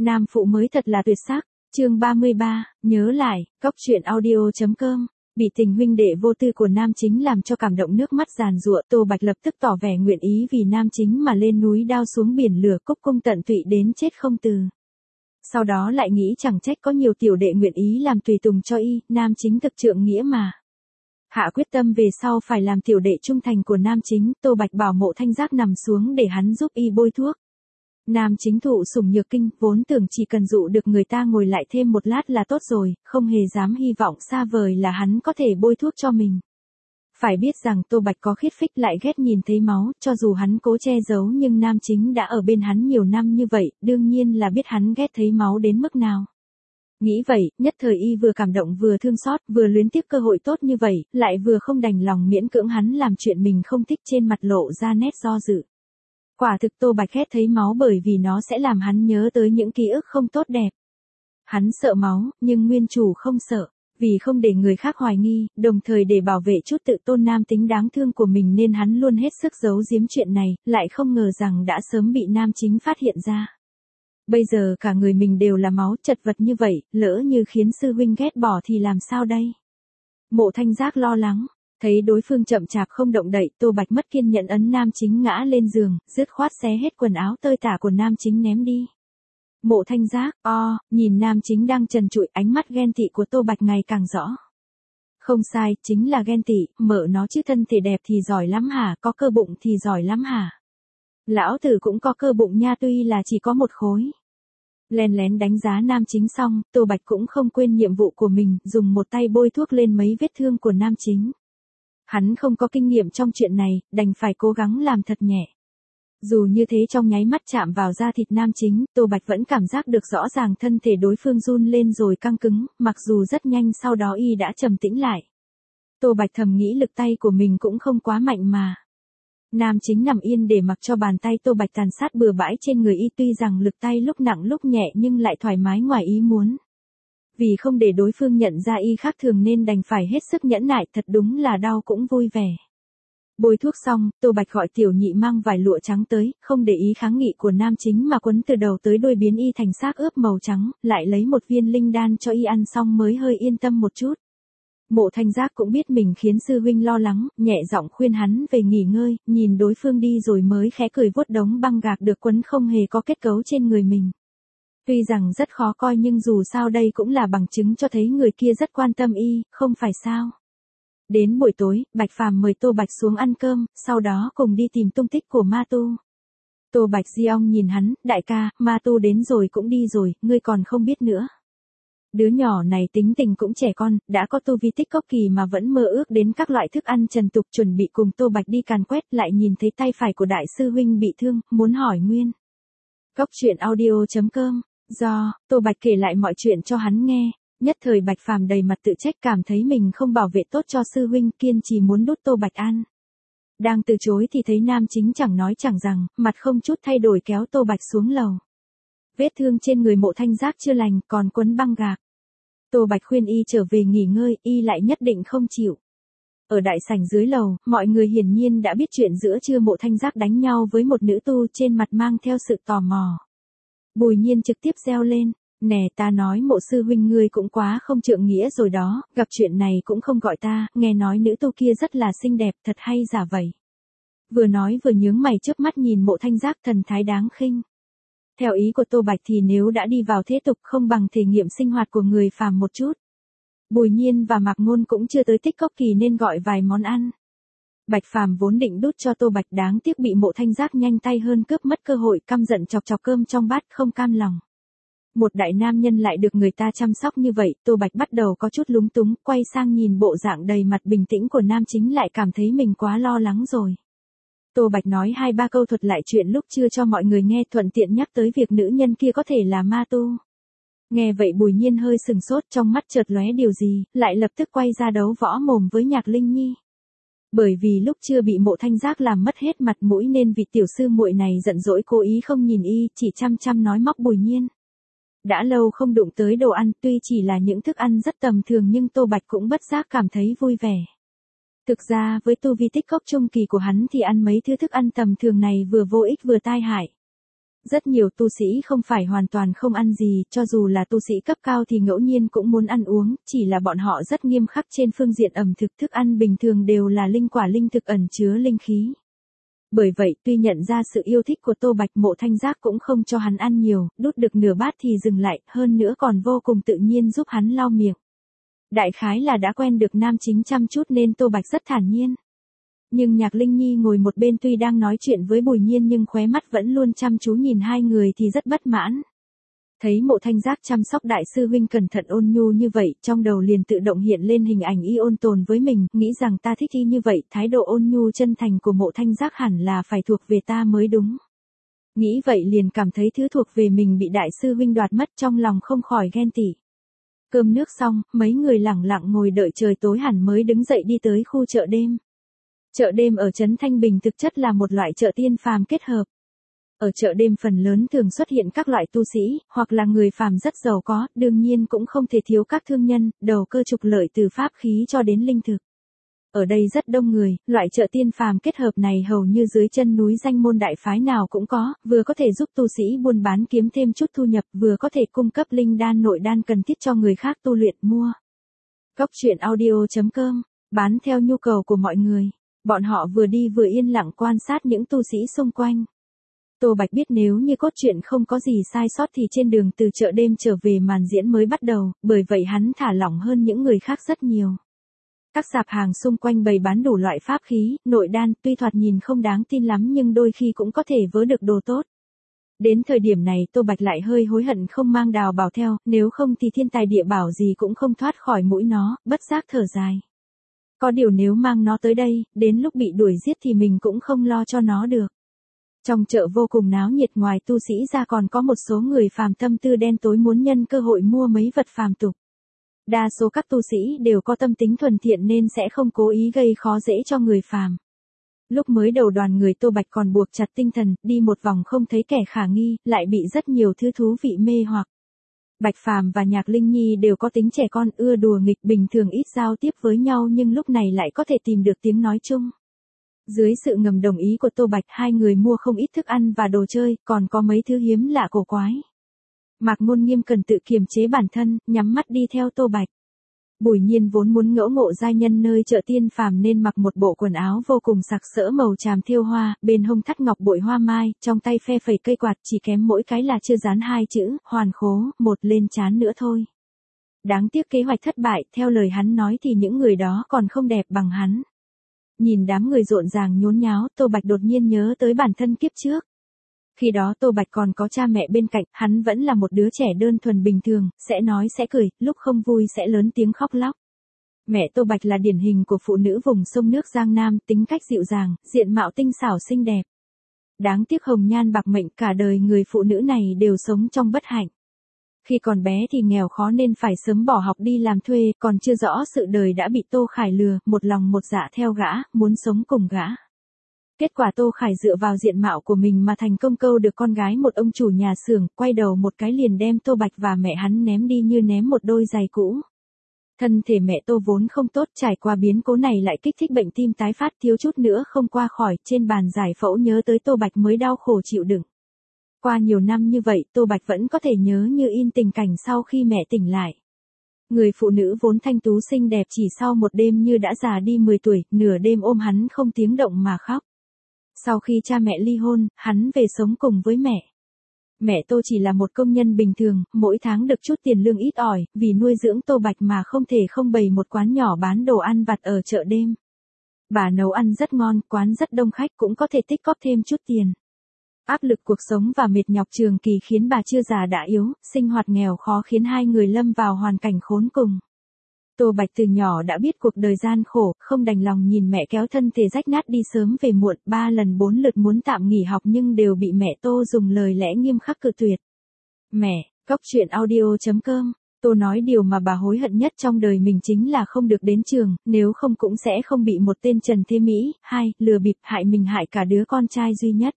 Nam phụ mới thật là tuyệt sắc. Chương 33, nhớ lại, cóc truyện audio.com. Bị tình huynh đệ vô tư của Nam Chính làm cho cảm động nước mắt giàn giụa, Tô Bạch lập tức tỏ vẻ nguyện ý vì Nam Chính mà lên núi đao xuống biển lửa, cúc cung tận tụy đến chết không từ. Sau đó lại nghĩ chẳng trách có nhiều tiểu đệ nguyện ý làm tùy tùng cho y, Nam Chính thực trượng nghĩa mà. Hạ quyết tâm về sau phải làm tiểu đệ trung thành của Nam Chính, Tô Bạch bảo Mộ Thanh Giác nằm xuống để hắn giúp y bôi thuốc. Nam Chính thụ sủng nhược kinh, vốn tưởng chỉ cần dụ được người ta ngồi lại thêm một lát là tốt rồi, không hề dám hy vọng xa vời là hắn có thể bôi thuốc cho mình. Phải biết rằng Tô Bạch có khiết phích lại ghét nhìn thấy máu, cho dù hắn cố che giấu nhưng Nam Chính đã ở bên hắn nhiều năm như vậy, đương nhiên là biết hắn ghét thấy máu đến mức nào. Nghĩ vậy, nhất thời y vừa cảm động vừa thương xót, vừa luyến tiếc cơ hội tốt như vậy, lại vừa không đành lòng miễn cưỡng hắn làm chuyện mình không thích, trên mặt lộ ra nét do dự. Quả thực Tô Bạch ghét thấy máu bởi vì nó sẽ làm hắn nhớ tới những ký ức không tốt đẹp. Hắn sợ máu, nhưng nguyên chủ không sợ. Vì không để người khác hoài nghi, đồng thời để bảo vệ chút tự tôn nam tính đáng thương của mình nên hắn luôn hết sức giấu giếm chuyện này, lại không ngờ rằng đã sớm bị Nam Chính phát hiện ra. Bây giờ cả người mình đều là máu, chật vật như vậy, lỡ như khiến sư huynh ghét bỏ thì làm sao đây? Mộ Thanh Giác lo lắng. Thấy đối phương chậm chạp không động đậy, Tô Bạch mất kiên nhẫn ấn Nam Chính ngã lên giường, dứt khoát xé hết quần áo tơi tả của Nam Chính ném đi. Mộ Thanh Giác, nhìn Nam Chính đang trần trụi, ánh mắt ghen tị của Tô Bạch ngày càng rõ. Không sai, chính là ghen tị, mợ nó chứ thân thể đẹp thì giỏi lắm hả, có cơ bụng thì giỏi lắm hả. Lão tử cũng có cơ bụng nha, tuy là chỉ có một khối. Lén lén đánh giá Nam Chính xong, Tô Bạch cũng không quên nhiệm vụ của mình, dùng một tay bôi thuốc lên mấy vết thương của Nam Chính. Hắn không có kinh nghiệm trong chuyện này, đành phải cố gắng làm thật nhẹ. Dù như thế trong nháy mắt chạm vào da thịt Nam Chính, Tô Bạch vẫn cảm giác được rõ ràng thân thể đối phương run lên rồi căng cứng, mặc dù rất nhanh sau đó y đã trầm tĩnh lại. Tô Bạch thầm nghĩ lực tay của mình cũng không quá mạnh mà. Nam Chính nằm yên để mặc cho bàn tay Tô Bạch tàn sát bừa bãi trên người y, tuy rằng lực tay lúc nặng lúc nhẹ nhưng lại thoải mái ngoài ý muốn. Vì không để đối phương nhận ra y khác thường nên đành phải hết sức nhẫn nại, thật đúng là đau cũng vui vẻ. Bôi thuốc xong, Tô Bạch gọi tiểu nhị mang vải lụa trắng tới, không để ý kháng nghị của Nam Chính mà quấn từ đầu tới đuôi biến y thành xác ướp màu trắng, lại lấy một viên linh đan cho y ăn xong mới hơi yên tâm một chút. Mộ Thanh Giác cũng biết mình khiến sư huynh lo lắng, nhẹ giọng khuyên hắn về nghỉ ngơi, nhìn đối phương đi rồi mới khẽ cười vuốt đống băng gạc được quấn không hề có kết cấu trên người mình. Tuy rằng rất khó coi nhưng dù sao đây cũng là bằng chứng cho thấy người kia rất quan tâm y, không phải sao. Đến buổi tối, Bạch Phàm mời Tô Bạch xuống ăn cơm, sau đó cùng đi tìm tung tích của Ma Tu. Tô Bạch Di-ong nhìn hắn, đại ca, Ma Tu đến rồi cũng đi rồi, ngươi còn không biết nữa. Đứa nhỏ này tính tình cũng trẻ con, đã có tu vi tích cốc kỳ mà vẫn mơ ước đến các loại thức ăn trần tục, chuẩn bị cùng Tô Bạch đi càn quét, lại nhìn thấy tay phải của đại sư huynh bị thương, muốn hỏi nguyên. Cóc truyện audio.com. Do, Tô Bạch kể lại mọi chuyện cho hắn nghe, nhất thời Bạch Phàm đầy mặt tự trách, cảm thấy mình không bảo vệ tốt cho sư huynh, kiên trì muốn đút Tô Bạch ăn. Đang từ chối thì thấy Nam Chính chẳng nói chẳng rằng, mặt không chút thay đổi kéo Tô Bạch xuống lầu. Vết thương trên người Mộ Thanh Giác chưa lành, còn quấn băng gạc. Tô Bạch khuyên y trở về nghỉ ngơi, y lại nhất định không chịu. Ở đại sảnh dưới lầu, mọi người hiển nhiên đã biết chuyện giữa trưa Mộ Thanh Giác đánh nhau với một nữ tu, trên mặt mang theo sự tò mò. Bùi Nhiên trực tiếp reo lên, nè ta nói Mộ sư huynh ngươi cũng quá không trượng nghĩa rồi đó, gặp chuyện này cũng không gọi ta, nghe nói nữ tu kia rất là xinh đẹp, thật hay giả vậy. Vừa nói vừa nhướng mày chớp mắt nhìn Mộ Thanh Giác thần thái đáng khinh. Theo ý của Tô Bạch thì nếu đã đi vào thế tục không bằng thể nghiệm sinh hoạt của người phàm một chút. Bùi Nhiên và Mạc Ngôn cũng chưa tới tích cốc kỳ nên gọi vài món ăn. Bạch Phàm vốn định đút cho Tô Bạch, đáng tiếc bị Mộ Thanh Giác nhanh tay hơn cướp mất cơ hội, căm giận chọc chọc cơm trong bát, không cam lòng. Một đại nam nhân lại được người ta chăm sóc như vậy, Tô Bạch bắt đầu có chút lúng túng, quay sang nhìn bộ dạng đầy mặt bình tĩnh của Nam Chính lại cảm thấy mình quá lo lắng rồi. Tô Bạch nói 2-3 câu thuật lại chuyện lúc trưa cho mọi người nghe, thuận tiện nhắc tới việc nữ nhân kia có thể là Ma Tu. Nghe vậy Bùi Nhiên hơi sừng sốt, trong mắt chợt lóe điều gì, lại lập tức quay ra đấu võ mồm với Nhạc Linh Nhi. Bởi vì lúc chưa bị Mộ Thanh Giác làm mất hết mặt mũi nên vị tiểu sư muội này giận dỗi cố ý không nhìn y, chỉ chăm chăm nói móc Bùi Nhiên. Đã lâu không đụng tới đồ ăn, tuy chỉ là những thức ăn rất tầm thường nhưng Tô Bạch cũng bất giác cảm thấy vui vẻ. Thực ra với tu vi tích cốc trung kỳ của hắn thì ăn mấy thứ thức ăn tầm thường này vừa vô ích vừa tai hại. Rất nhiều tu sĩ không phải hoàn toàn không ăn gì, cho dù là tu sĩ cấp cao thì ngẫu nhiên cũng muốn ăn uống, chỉ là bọn họ rất nghiêm khắc trên phương diện ẩm thực, thức ăn bình thường đều là linh quả linh thực ẩn chứa linh khí. Bởi vậy, tuy nhận ra sự yêu thích của Tô Bạch, Mộ Thanh Giác cũng không cho hắn ăn nhiều, đút được nửa bát thì dừng lại, hơn nữa còn vô cùng tự nhiên giúp hắn lau miệng. Đại khái là đã quen được nam chính chăm chút nên Tô Bạch rất thản nhiên. Nhưng Nhạc Linh Nhi ngồi một bên tuy đang nói chuyện với Bùi Nhiên nhưng khóe mắt vẫn luôn chăm chú nhìn hai người thì rất bất mãn. Thấy Mộ Thanh Giác chăm sóc đại sư huynh cẩn thận ôn nhu như vậy, trong đầu liền tự động hiện lên hình ảnh y ôn tồn với mình, nghĩ rằng ta thích y như vậy, thái độ ôn nhu chân thành của Mộ Thanh Giác hẳn là phải thuộc về ta mới đúng. Nghĩ vậy liền cảm thấy thứ thuộc về mình bị đại sư huynh đoạt mất, trong lòng không khỏi ghen tị. Cơm nước xong, mấy người lẳng lặng ngồi đợi trời tối hẳn mới đứng dậy đi tới khu chợ đêm. Chợ đêm ở trấn Thanh Bình thực chất là một loại chợ tiên phàm kết hợp. Ở chợ đêm phần lớn thường xuất hiện các loại tu sĩ, hoặc là người phàm rất giàu có, đương nhiên cũng không thể thiếu các thương nhân, đầu cơ trục lợi từ pháp khí cho đến linh thực. Ở đây rất đông người, loại chợ tiên phàm kết hợp này hầu như dưới chân núi danh môn đại phái nào cũng có, vừa có thể giúp tu sĩ buôn bán kiếm thêm chút thu nhập, vừa có thể cung cấp linh đan nội đan cần thiết cho người khác tu luyện mua. Cốc truyện audio.com, bán theo nhu cầu của mọi người. Bọn họ vừa đi vừa yên lặng quan sát những tu sĩ xung quanh. Tô Bạch biết nếu như cốt truyện không có gì sai sót thì trên đường từ chợ đêm trở về màn diễn mới bắt đầu, bởi vậy hắn thả lỏng hơn những người khác rất nhiều. Các sạp hàng xung quanh bày bán đủ loại pháp khí, nội đan, tuy thoạt nhìn không đáng tin lắm nhưng đôi khi cũng có thể vớ được đồ tốt. Đến thời điểm này Tô Bạch lại hơi hối hận không mang Đào Bảo theo, nếu không thì thiên tài địa bảo gì cũng không thoát khỏi mũi nó, bất giác thở dài. Có điều nếu mang nó tới đây, đến lúc bị đuổi giết thì mình cũng không lo cho nó được. Trong chợ vô cùng náo nhiệt, ngoài tu sĩ ra còn có một số người phàm tâm tư đen tối muốn nhân cơ hội mua mấy vật phàm tục. Đa số các tu sĩ đều có tâm tính thuần thiện nên sẽ không cố ý gây khó dễ cho người phàm. Lúc mới đầu đoàn người Tô Bạch còn buộc chặt tinh thần, đi một vòng không thấy kẻ khả nghi, lại bị rất nhiều thứ thú vị mê hoặc. Bạch Phàm và Nhạc Linh Nhi đều có tính trẻ con, ưa đùa nghịch, bình thường ít giao tiếp với nhau nhưng lúc này lại có thể tìm được tiếng nói chung. Dưới sự ngầm đồng ý của Tô Bạch, hai người mua không ít thức ăn và đồ chơi, còn có mấy thứ hiếm lạ cổ quái. Mạc Ngôn Nghiêm cần tự kiềm chế bản thân, nhắm mắt đi theo Tô Bạch. Bùi Nhiên vốn muốn ngẫu ngộ giai nhân nơi chợ tiên phàm nên mặc một bộ quần áo vô cùng sặc sỡ màu tràm thêu hoa, bên hông thắt ngọc bội hoa mai, trong tay phe phẩy cây quạt, chỉ kém mỗi cái là chưa dán hai chữ hoàn khố một lên trán nữa thôi. Đáng tiếc kế hoạch thất bại, theo lời hắn nói thì những người đó còn không đẹp bằng hắn. Nhìn đám người rộn ràng nhốn nháo, Tô Bạch đột nhiên nhớ tới bản thân kiếp trước. Khi đó Tô Bạch còn có cha mẹ bên cạnh, hắn vẫn là một đứa trẻ đơn thuần bình thường, sẽ nói sẽ cười, lúc không vui sẽ lớn tiếng khóc lóc. Mẹ Tô Bạch là điển hình của phụ nữ vùng sông nước Giang Nam, tính cách dịu dàng, diện mạo tinh xảo xinh đẹp. Đáng tiếc hồng nhan bạc mệnh, cả đời người phụ nữ này đều sống trong bất hạnh. Khi còn bé thì nghèo khó nên phải sớm bỏ học đi làm thuê, còn chưa rõ sự đời đã bị Tô Khải lừa, một lòng một dạ theo gã, muốn sống cùng gã. Kết quả Tô Khải dựa vào diện mạo của mình mà thành công câu được con gái một ông chủ nhà xưởng, quay đầu một cái liền đem Tô Bạch và mẹ hắn ném đi như ném một đôi giày cũ. Thân thể mẹ Tô vốn không tốt, trải qua biến cố này lại kích thích bệnh tim tái phát, thiếu chút nữa không qua khỏi, trên bàn giải phẫu nhớ tới Tô Bạch mới đau khổ chịu đựng. Qua nhiều năm như vậy, Tô Bạch vẫn có thể nhớ như in tình cảnh sau khi mẹ tỉnh lại. Người phụ nữ vốn thanh tú xinh đẹp chỉ sau một đêm như đã già đi 10 tuổi, nửa đêm ôm hắn không tiếng động mà khóc. Sau khi cha mẹ ly hôn, hắn về sống cùng với mẹ. Mẹ Tô chỉ là một công nhân bình thường, mỗi tháng được chút tiền lương ít ỏi, vì nuôi dưỡng Tô Bạch mà không thể không bày một quán nhỏ bán đồ ăn vặt ở chợ đêm. Bà nấu ăn rất ngon, quán rất đông khách, cũng có thể tích góp thêm chút tiền. Áp lực cuộc sống và mệt nhọc trường kỳ khiến bà chưa già đã yếu, sinh hoạt nghèo khó khiến hai người lâm vào hoàn cảnh khốn cùng. Tô Bạch từ nhỏ đã biết cuộc đời gian khổ, không đành lòng nhìn mẹ kéo thân thể rách nát đi sớm về muộn, 3 lần 4 lượt muốn tạm nghỉ học nhưng đều bị mẹ Tô dùng lời lẽ nghiêm khắc cự tuyệt. Mẹ, cốc truyện audio.com, Tô nói điều mà bà hối hận nhất trong đời mình chính là không được đến trường, nếu không cũng sẽ không bị một tên Trần Thế Mỹ, lừa bịp hại mình hại cả đứa con trai duy nhất.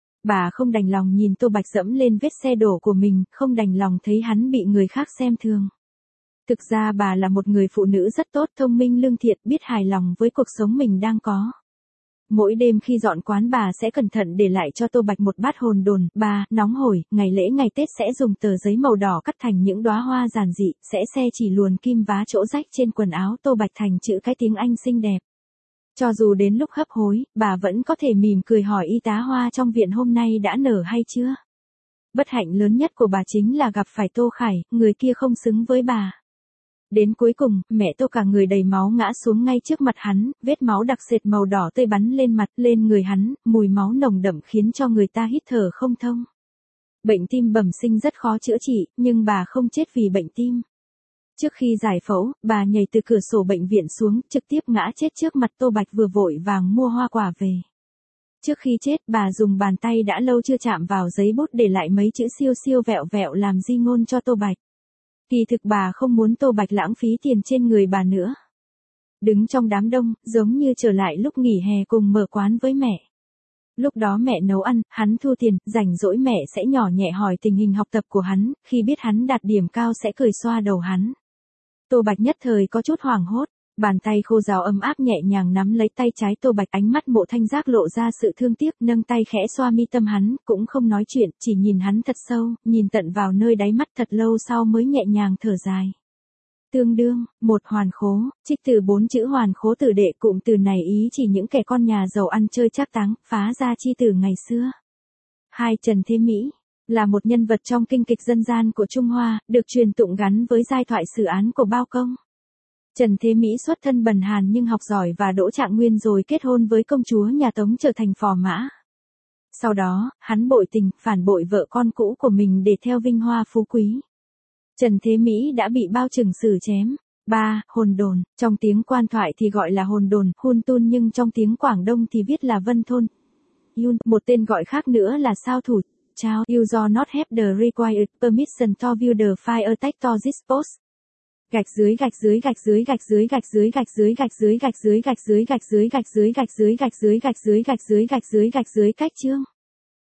Bà không đành lòng nhìn Tô Bạch dẫm lên vết xe đổ của mình, không đành lòng thấy hắn bị người khác xem thường. Thực ra bà là một người phụ nữ rất tốt, thông minh lương thiện, biết hài lòng với cuộc sống mình đang có. mỗi đêm khi dọn quán bà sẽ cẩn thận để lại cho Tô Bạch một bát hồn đồn, nóng hổi, ngày lễ ngày Tết sẽ dùng tờ giấy màu đỏ cắt thành những đóa hoa giản dị, sẽ xe chỉ luồn kim vá chỗ rách trên quần áo Tô Bạch thành chữ cái tiếng Anh xinh đẹp. Cho dù đến lúc hấp hối, bà vẫn có thể mỉm cười hỏi y tá hoa trong viện hôm nay đã nở hay chưa. Bất hạnh lớn nhất của bà chính là gặp phải Tô Khải, người kia không xứng với bà. Đến cuối cùng, mẹ Tô cả người đầy máu ngã xuống ngay trước mặt hắn, vết máu đặc sệt màu đỏ tươi bắn lên mặt, lên người hắn, mùi máu nồng đậm khiến cho người ta hít thở không thông. Bệnh tim bẩm sinh rất khó chữa trị, nhưng bà không chết vì bệnh tim. Trước khi giải phẫu, bà nhảy từ cửa sổ bệnh viện xuống, trực tiếp ngã chết trước mặt Tô Bạch vừa vội vàng mua hoa quả về. Trước khi chết, bà dùng bàn tay đã lâu chưa chạm vào giấy bút để lại mấy chữ siêu siêu vẹo vẹo làm di ngôn cho Tô Bạch. Kỳ thực bà không muốn Tô Bạch lãng phí tiền trên người bà nữa. Đứng trong đám đông, giống như trở lại lúc nghỉ hè cùng mở quán với mẹ. Lúc đó mẹ nấu ăn, hắn thu tiền, rảnh rỗi mẹ sẽ nhỏ nhẹ hỏi tình hình học tập của hắn, khi biết hắn đạt điểm cao sẽ cười xoa đầu hắn. Tô Bạch nhất thời có chút hoảng hốt, bàn tay khô ráo ấm áp nhẹ nhàng nắm lấy tay trái Tô Bạch, ánh mắt Mộ Thanh Giác lộ ra sự thương tiếc, nâng tay khẽ xoa mi tâm hắn, cũng không nói chuyện, chỉ nhìn hắn thật sâu, nhìn tận vào nơi đáy mắt thật lâu sau mới nhẹ nhàng thở dài. Tương đương, một hoàn khố, trích từ 4 chữ hoàn khố tử đệ, cụm từ này ý chỉ những kẻ con nhà giàu ăn chơi trác táng, phá gia chi tử ngày xưa. 2. Trần Thế Mỹ là một nhân vật trong kinh kịch dân gian của Trung Hoa, được truyền tụng gắn với giai thoại sử án của Bao Công. Trần Thế Mỹ xuất thân bần hàn nhưng học giỏi và đỗ trạng nguyên rồi kết hôn với công chúa nhà Tống trở thành phò mã. Sau đó, hắn bội tình, phản bội vợ con cũ của mình để theo vinh hoa phú quý. Trần Thế Mỹ đã bị bao trừng xử chém. 3. Hồn đồn, trong tiếng quan thoại thì gọi là hồn đồn, hun tun, nhưng trong tiếng Quảng Đông thì viết là vân thôn. Yun, một tên gọi khác nữa là sao thủ. Chao, you do not have the required permission to view the fire text to this post. Gạch dưới gạch dưới gạch dưới gạch dưới gạch dưới gạch dưới gạch dưới gạch dưới gạch dưới gạch dưới gạch dưới gạch dưới gạch dưới gạch dưới gạch dưới gạch dưới gạch dưới cách chương.